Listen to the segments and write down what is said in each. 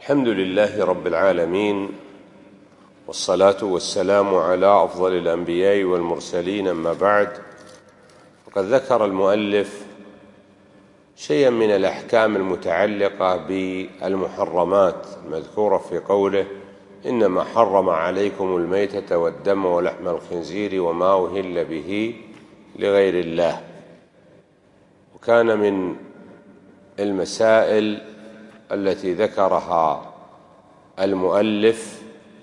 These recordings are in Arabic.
الحمد لله رب العالمين، والصلاة والسلام على أفضل الأنبياء والمرسلين، أما بعد. وقد ذكر المؤلف شيئا من الأحكام المتعلقة بالمحرمات المذكورة في قوله: إنما حرم عليكم الميتة والدم ولحم الخنزير وما أهل به لغير الله. وكان من المسائل التي ذكرها المؤلف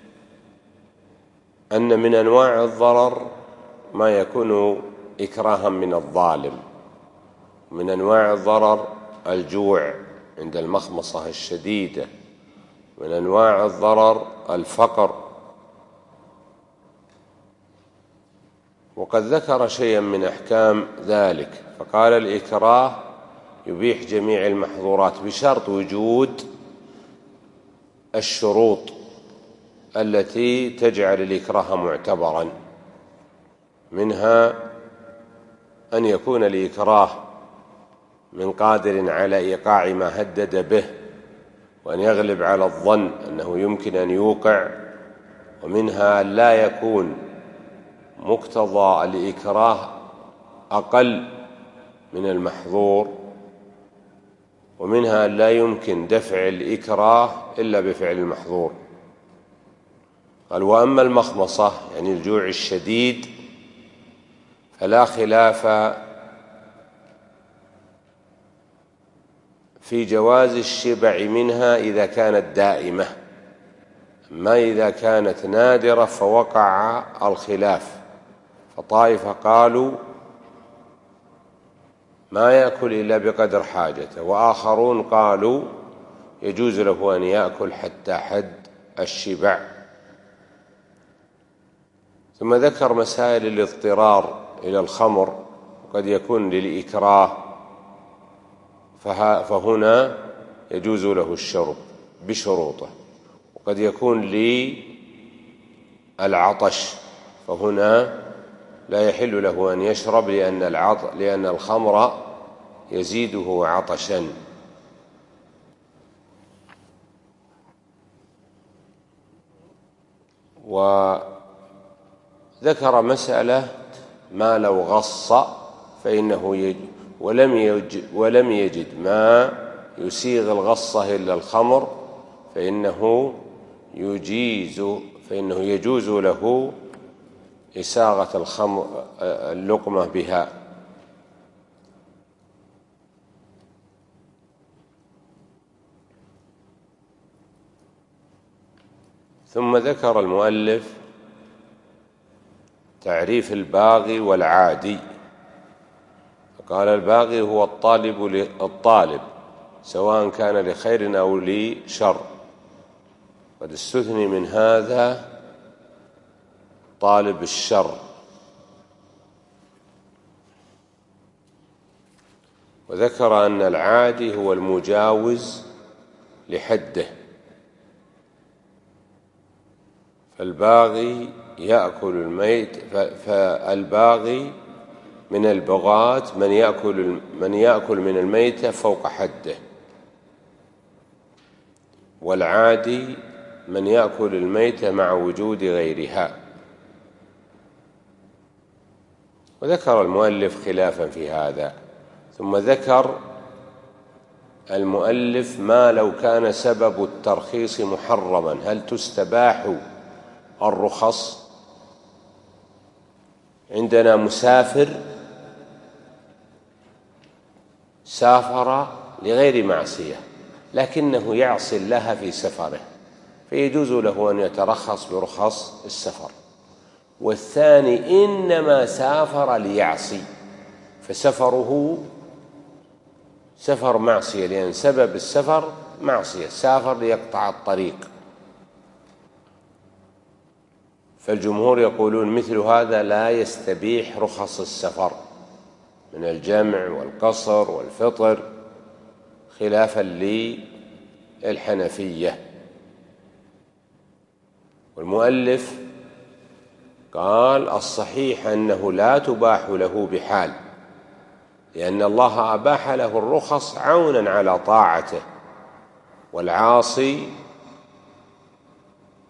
أن من أنواع الضرر ما يكون إكراها من الظالم. من أنواع الضرر الجوع عند المخمصة الشديدة، من أنواع الضرر الفقر. وقد ذكر شيئا من أحكام ذلك، فقال: الإكراه يبيح جميع المحظورات بشرط وجود الشروط التي تجعل الإكراه معتبرا. منها أن يكون الإكراه من قادر على إيقاع ما هدد به، وأن يغلب على الظن أنه يمكن أن يوقع. ومنها أن لا يكون مقتضى الإكراه أقل من المحظور. ومنها أن لا يمكن دفع الإكراه إلا بفعل المحظور. قال: وأما المخمصة يعني الجوع الشديد فلا خلاف في جواز الشبع منها إذا كانت دائمة، أما إذا كانت نادرة فوقع الخلاف. فطائفة قالوا ما يأكل إلا بقدر حاجته، وآخرون قالوا يجوز له أن يأكل حتى حد الشبع. ثم ذكر مسائل الاضطرار إلى الخمر، وقد يكون للإكراه، فهنا يجوز له الشرب بشروطه. وقد يكون للعطش، فهنا لا يحل له أن يشرب لأن الخمر يزيده عطشا. وذكر مسألة: ما لو غص فإنه ولم يجد ما يسيغ الغصة إلا الخمر فإنه يجوز له إساغة اللقمة بها. ثم ذكر المؤلف تعريف الباغي والعادي، فقال: الباغي هو الطالب سواء كان لخير أو لشر. قد استثني من هذا طالب الشر. وذكر أن العادي هو المجاوز لحده، فالباغي يأكل الميت، فالباغي من البغاة من يأكل من الميتة فوق حده، والعادي من يأكل الميتة مع وجود غيرها. وذكر المؤلف خلافا في هذا. ثم ذكر المؤلف ما لو كان سبب الترخيص محرما، هل تستباح الرخص؟ عندنا مسافر سافر لغير معصية لكنه يعصي الله في سفره، فيجوز له أن يترخص برخص السفر. والثاني إنما سافر ليعصي، فسفره سفر معصية، لأن سبب السفر معصية، سافر ليقطع الطريق. فالجمهور يقولون مثل هذا لا يستبيح رخص السفر من الجمع والقصر والفطر، خلافا للحنفية. والمؤلف قال: الصحيح أنه لا تباح له بحال، لأن الله أباح له الرخص عونا على طاعته، والعاصي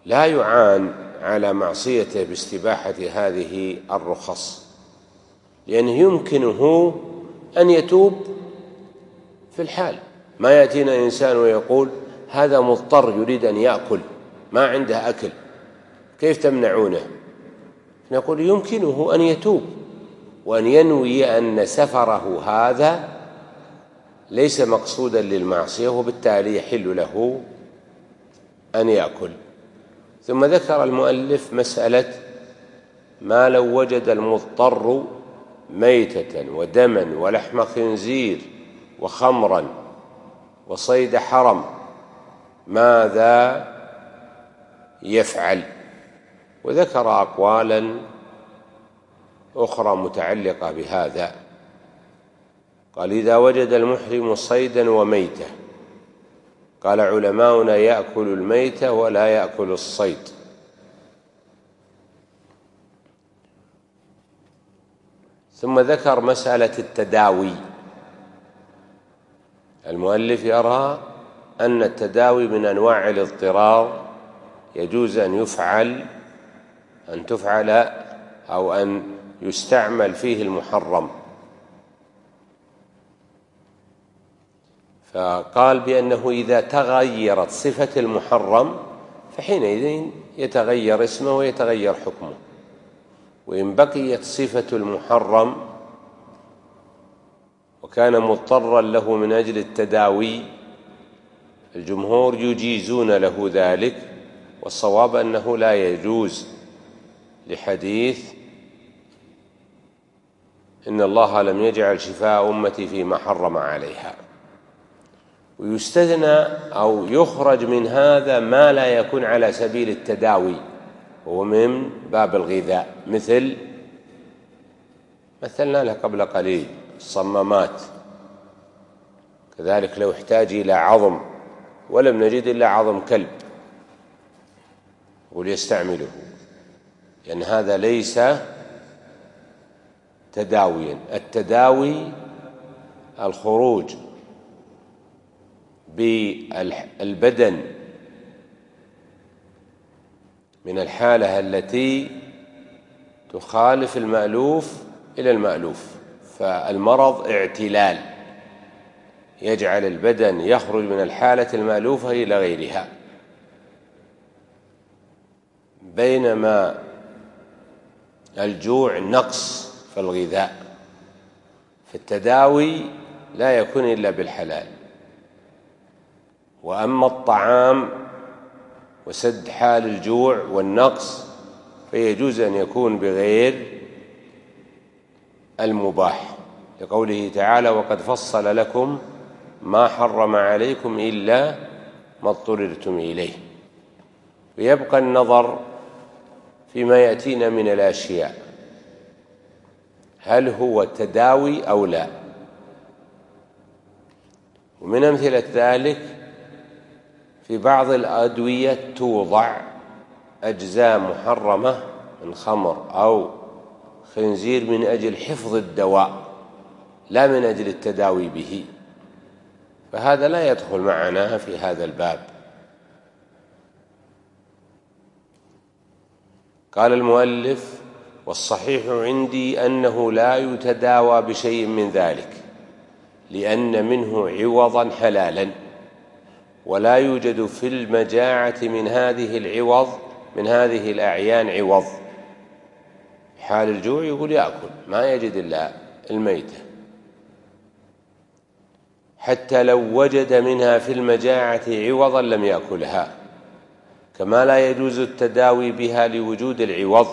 لا يعان على معصيته باستباحة هذه الرخص، لأنه يمكنه أن يتوب في الحال. ما يأتينا إنسان ويقول هذا مضطر يريد أن يأكل، ما عنده أكل، كيف تمنعونه؟ نقول يمكنه أن يتوب وأن ينوي أن سفره هذا ليس مقصودا للمعصية، وبالتالي يحل له أن يأكل. ثم ذكر المؤلف مسألة ما لو وجد المضطر ميتة ودما ولحم خنزير وخمرا وصيد حرم ماذا يفعل؟ وذكر أقوالا أخرى متعلقة بهذا. قال إذا وجد المحرم صيدا وميتة، قال علماؤنا يأكل الميتة ولا يأكل الصيد. ثم ذكر مسألة التداوي. المؤلف يرى أن التداوي من أنواع الاضطرار، يجوز أن تفعل أو أن يستعمل فيه المحرم، فقال بأنه إذا تغيرت صفة المحرم فحينئذ يتغير اسمه ويتغير حكمه. وإن بقيت صفة المحرم وكان مضطرا له من أجل التداوي، الجمهور يجيزون له ذلك، والصواب أنه لا يجوز، لحديث إن الله لم يجعل شفاء أمتي فيما حرم عليها. ويستثنى أو يخرج من هذا ما لا يكون على سبيل التداوي، وهو من باب الغذاء، مثلنا له قبل قليل الصمامات، كذلك لو احتاج إلى عظم ولم نجد إلا عظم كلب وليستعمله، لأن هذا ليس تداويا. التداوي الخروج بالبدن من الحالة التي تخالف المألوف إلى المألوف، فالمرض اعتلال يجعل البدن يخرج من الحالة المألوفة إلى غيرها، بينما الجوع نقص في الغذاء، فالتداوي لا يكون إلا بالحلال. وأما الطعام وسد حال الجوع والنقص فيجوز أن يكون بغير المباح، لقوله تعالى وقد فصل لكم ما حرم عليكم إلا ما اضطررتم إليه. ويبقى النظر فيما يأتينا من الأشياء، هل هو تداوي أو لا؟ ومن أمثلة ذلك في بعض الأدوية توضع أجزاء محرمة من خمر أو خنزير من أجل حفظ الدواء لا من أجل التداوي به، فهذا لا يدخل معنا في هذا الباب. قال المؤلف والصحيح عندي أنه لا يتداوى بشيء من ذلك، لأن منه عوضا حلالا، ولا يوجد في المجاعة من هذه الأعيان عوض. حال الجوع يقول يأكل، ما يجد إلا الميتة، حتى لو وجد منها في المجاعة عوضا لم يأكلها، كما لا يجوز التداوي بها لوجود العوض.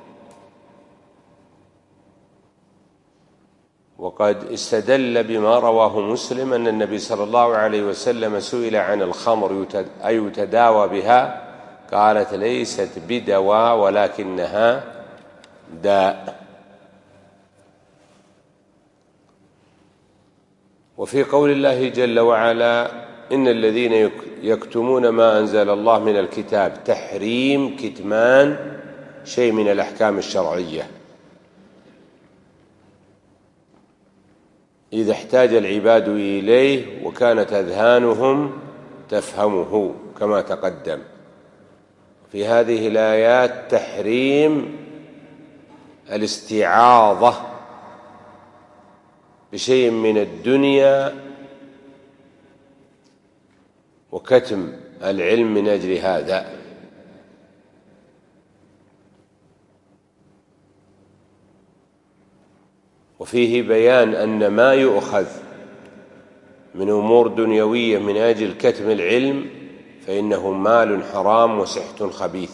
وقد استدل بما رواه مسلم أن النبي صلى الله عليه وسلم سئل عن الخمر أيتداوى بها؟ قالت ليست بدواء ولكنها داء. وفي قول الله جل وعلا إن الذين يكتمون ما أنزل الله من الكتاب، تحريم كتمان شيء من الأحكام الشرعية إذا احتاج العباد إليه وكانت أذهانهم تفهمه كما تقدم. في هذه الآيات تحريم الاستعاضة بشيء من الدنيا وكتم العلم من أجل هذا. وفيه بيان أن ما يؤخذ من أمور دنيوية من أجل كتم العلم فإنه مال حرام وسحت خبيث.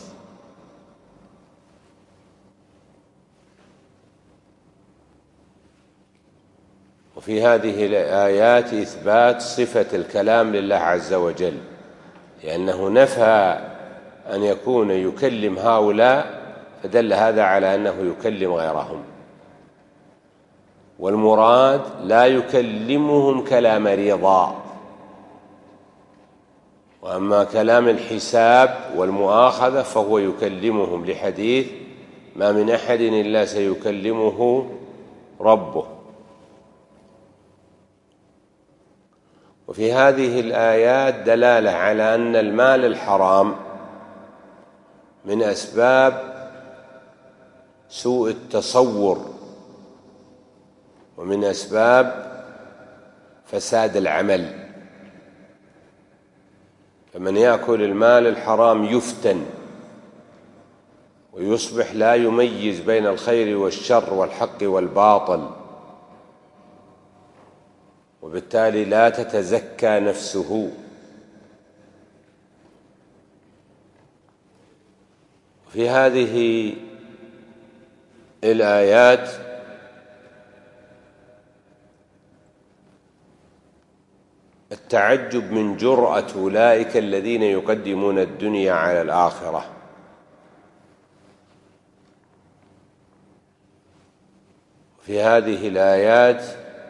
وفي هذه الآيات إثبات صفة الكلام لله عز وجل، لأنه نفى أن يكون يكلم هؤلاء، فدل هذا على أنه يكلم غيرهم. والمراد لا يكلمهم كلام رضا، وأما كلام الحساب والمؤاخذة فهو يكلمهم، لحديث ما من أحد إلا سيكلمه ربه. وفي هذه الآيات دلالة على أن المال الحرام من أسباب سوء التصور ومن أسباب فساد العمل. فمن يأكل المال الحرام يفتن ويصبح لا يميز بين الخير والشر والحق والباطل، وبالتالي لا تتزكى نفسه. في هذه الآيات التعجب من جرأة أولئك الذين يقدمون الدنيا على الآخرة. في هذه الآيات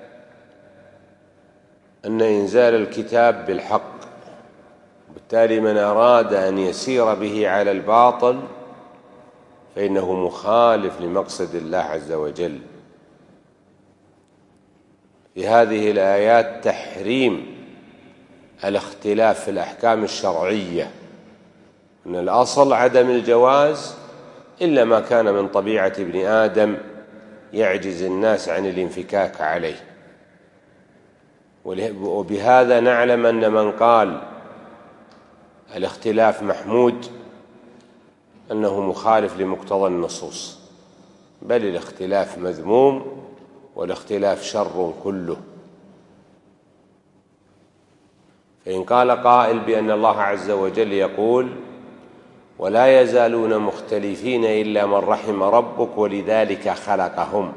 أن إنزال الكتاب بالحق، وبالتالي من أراد أن يسير به على الباطل فإنه مخالف لمقصد الله عز وجل. في هذه الآيات تحريم الاختلاف في الأحكام الشرعية، أن الأصل عدم الجواز إلا ما كان من طبيعة ابن آدم يعجز الناس عن الانفكاك عليه. وبهذا نعلم أن من قال الاختلاف محمود أنه مخالف لمقتضى النصوص، بل الاختلاف مذموم والاختلاف شر كله. فإن قال قائل بأن الله عز وجل يقول ولا يزالون مختلفين إلا من رحم ربك ولذلك خلقهم،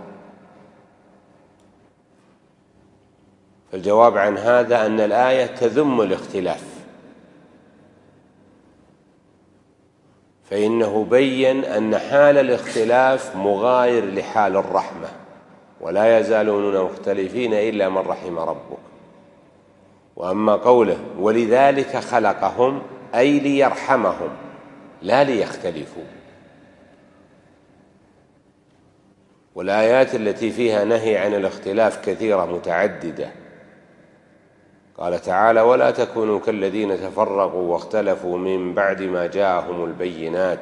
فالجواب عن هذا أن الآية تذم الاختلاف، فإنه بين أن حال الاختلاف مغاير لحال الرحمة، ولا يزالون مختلفين إلا من رحم ربك. وأما قوله ولذلك خلقهم أي ليرحمهم لا ليختلفوا. والآيات التي فيها نهي عن الاختلاف كثيرة متعددة. قال تعالى ولا تكونوا كالذين تفرقوا واختلفوا من بعد ما جاءهم البينات،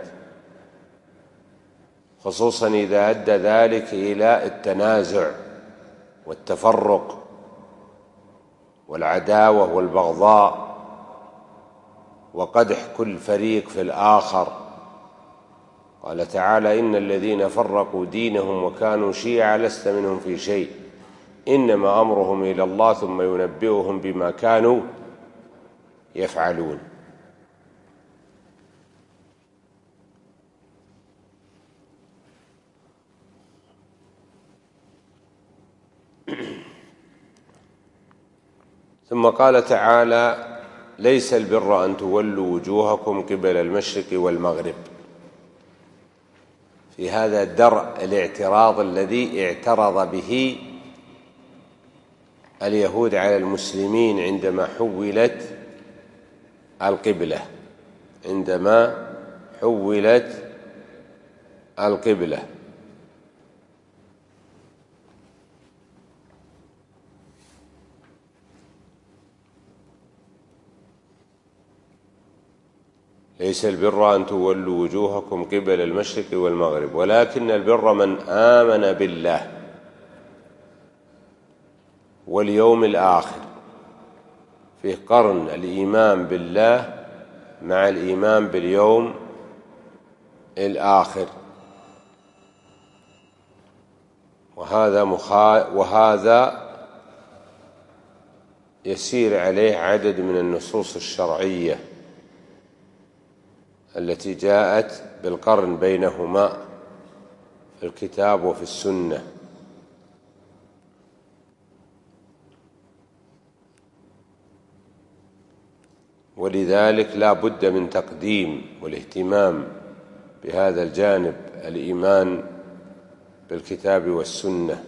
خصوصا إذا أدى ذلك إلى التنازع والتفرق والعداوة والبغضاء وقدح كل فريق في الآخر. قال تعالى إن الذين فرقوا دينهم وكانوا شيعا لست منهم في شيء إنما أمرهم إلى الله ثم ينبئهم بما كانوا يفعلون. ثم قال تعالى ليس البر أن تولوا وجوهكم قبل المشرق والمغرب. في هذا درء الاعتراض الذي اعترض به اليهود على المسلمين عندما حولت القبلة. ليس البر أن تولوا وجوهكم قبل المشرق والمغرب ولكن البر من آمن بالله واليوم الآخر. فيه قرن الإيمان بالله مع الإيمان باليوم الآخر، وهذا يسير عليه عدد من النصوص الشرعية التي جاءت بالقرن بينهما في الكتاب وفي السنة. ولذلك لا بد من تقديم والاهتمام بهذا الجانب، الإيمان بالكتاب والسنة.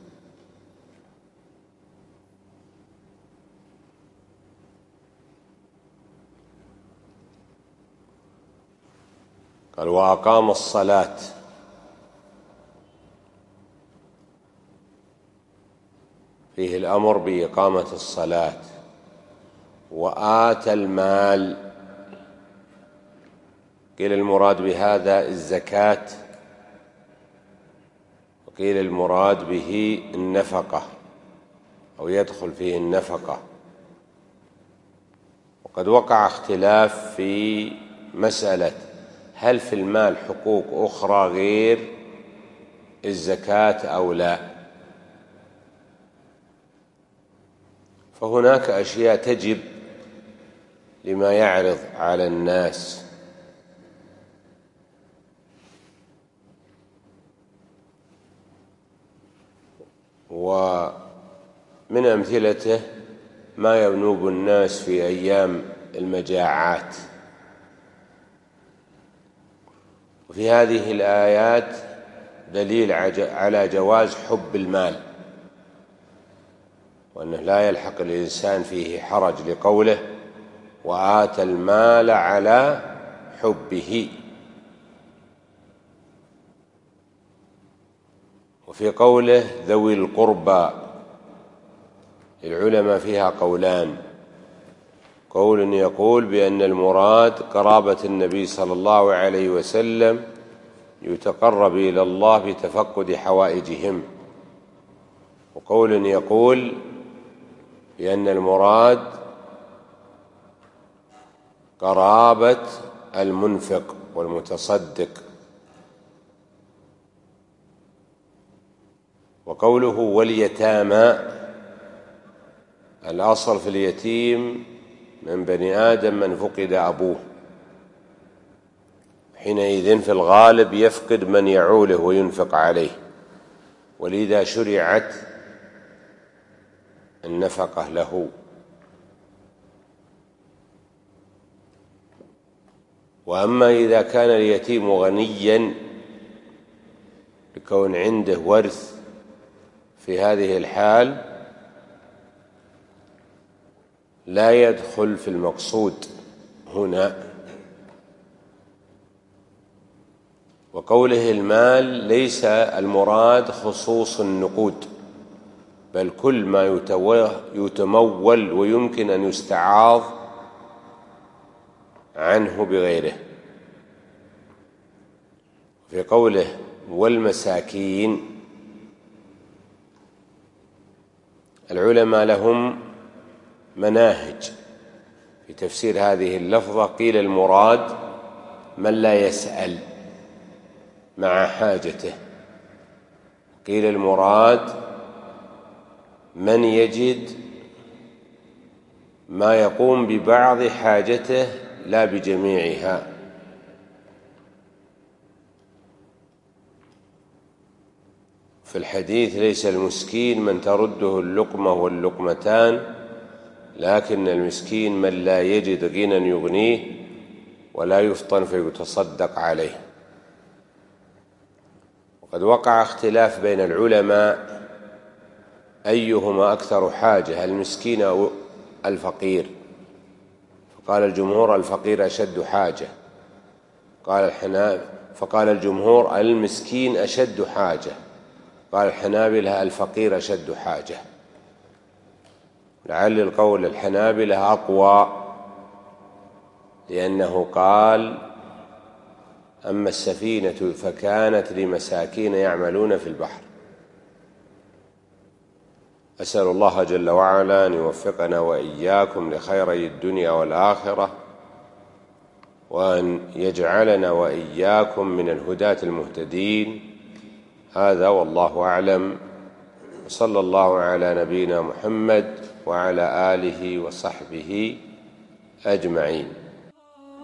قال وأقام الصلاة، فيه الأمر بإقامة الصلاة. وآتى المال، قيل المراد بهذا الزكاة، وقيل المراد به النفقة أو يدخل فيه النفقة. وقد وقع اختلاف في مسألة هل في المال حقوق أخرى غير الزكاة أو لا. فهناك أشياء تجب لما يعرض على الناس، ومن أمثلته ما ينوب الناس في أيام المجاعات. وفي هذه الآيات دليل على جواز حب المال، وأنه لا يلحق الإنسان فيه حرج، لقوله وآتى المال على حبه. وفي قوله ذوي القربى العلماء فيها قولان: قول يقول بأن المراد قرابة النبي صلى الله عليه وسلم يتقرب إلى الله بتفقد حوائجهم، وقول يقول بأن المراد قرابة المنفق والمتصدق. وقوله واليتامى، الأصل في اليتيم من بني آدم من فقد أبوه، حينئذ في الغالب يفقد من يعوله وينفق عليه، ولذا شرعت النفقة له. وأما إذا كان اليتيم غنيا بكون عنده ورث، في هذه الحال لا يدخل في المقصود هنا. وقوله المال ليس المراد خصوص النقود، بل كل ما يتمول ويمكن أن يستعاض عنه بغيره. في قوله والمساكين، العلماء لهم مناهج في تفسير هذه اللفظة. قيل المراد من لا يسأل مع حاجته، قيل المراد من يجد ما يقوم ببعض حاجته لا بجميعها. في الحديث ليس المسكين من ترده اللقمة واللقمتان، لكن المسكين من لا يجد غنى يغنيه ولا يفطن فيتصدق عليه. وقد وقع اختلاف بين العلماء أيهما أكثر حاجة، المسكين أو الفقير، فقال الجمهور الفقير أشد حاجة، فقال الجمهور المسكين أشد حاجة، قال الحنابلة الفقير أشد حاجة. لعل القول الحنابلة أقوى، لأنه قال: أما السفينة فكانت لمساكين يعملون في البحر. أسأل الله جل وعلا أن يوفقنا وإياكم لخيري الدنيا والآخرة، وأن يجعلنا وإياكم من الهداة المهتدين. هذا والله أعلم، وصلى الله على نبينا محمد وعلى آله وصحبه أجمعين.